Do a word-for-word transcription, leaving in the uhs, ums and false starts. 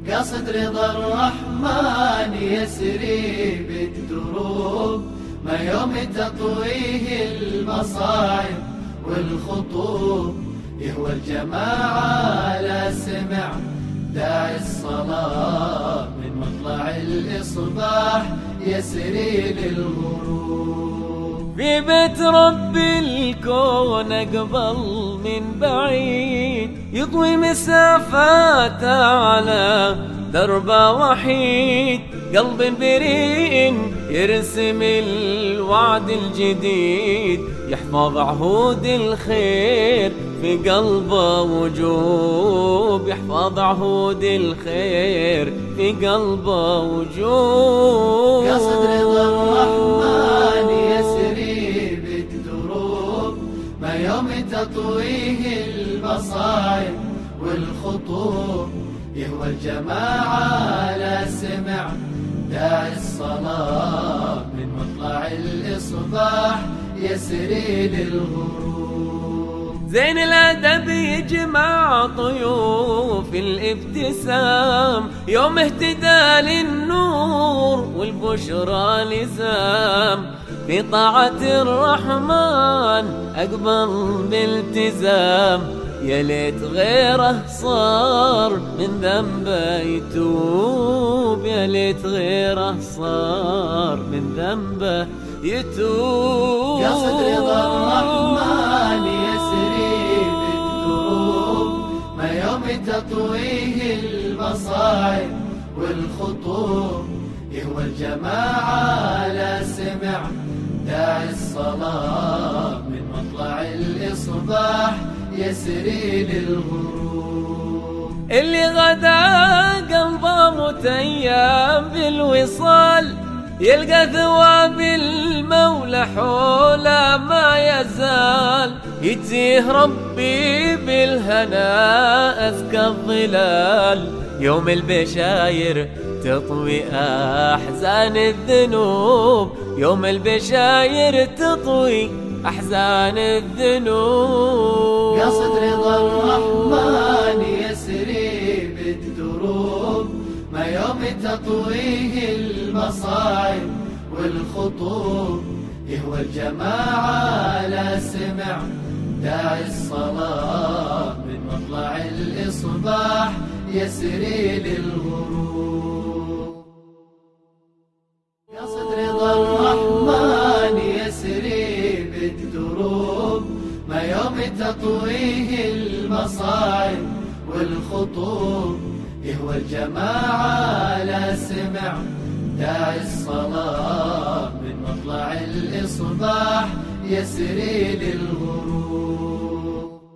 قصد رضا الرحمن يسري بالدروب، ما يوم تطويه المصاعب والخطوب. يهوى الجماعة لا سمع داعي الصلاة، من مطلع الإصباح يسري للغروب. في بيت رب الكون أقبل من بعيد، يطوي مسافات على دربه وحيد. قلب بريء يرسم الوعد الجديد، يحفظ عهود الخير في قلبه وجوب. يحفظ عهود الخير في قلبه وجوب. قصد رضا الرحمن يسري بالدروب، ما يوم تطويه المصاعب والخطوب. يهوى الجماعة لا سمع داعي الصلاة، من مطلع الإصباح يسري للغروب. زين الأدب يجمع طيوف الابتسام، يوم اهتدى للنور والبشرى لزام. في طاعة الرحمن أقبل بالتزام، يا ليت غيره صار من ذنبه يتوب. يا ليت غيره صار من ذنبه يتوب. قصد رضا الرحمن يسري بالدروب، ما يوم تطويه المصاعب والخطوب. يهوى الجماعة لا سمع داعي الصلاة، من مطلع الإصباح يسري للغروب. اللي غدا قلبه متيم بالوصال، يلقى ثواب المولى حوله ما يزال. يجزيه ربي بالهنا أزكى الظلال، يوم البشاير تطوي أحزان الذنوب. يوم البشاير تطوي أحزان الذنوب. قصد رضا الرحمن يسري بالدروب، ما يوم تطويه المصاعب والخطوب. يهوى الجماعة لا سمع داعي الصلاة، من مطلع الإصباح يسري للغروب. قصد رضا الرحمن يسري بالدروب، ما يوم تطويه المصاعب والخطوب. يهوى الجماعة لا سمع داعي الصلاة، من مطلع الإصباح يسري للغروب.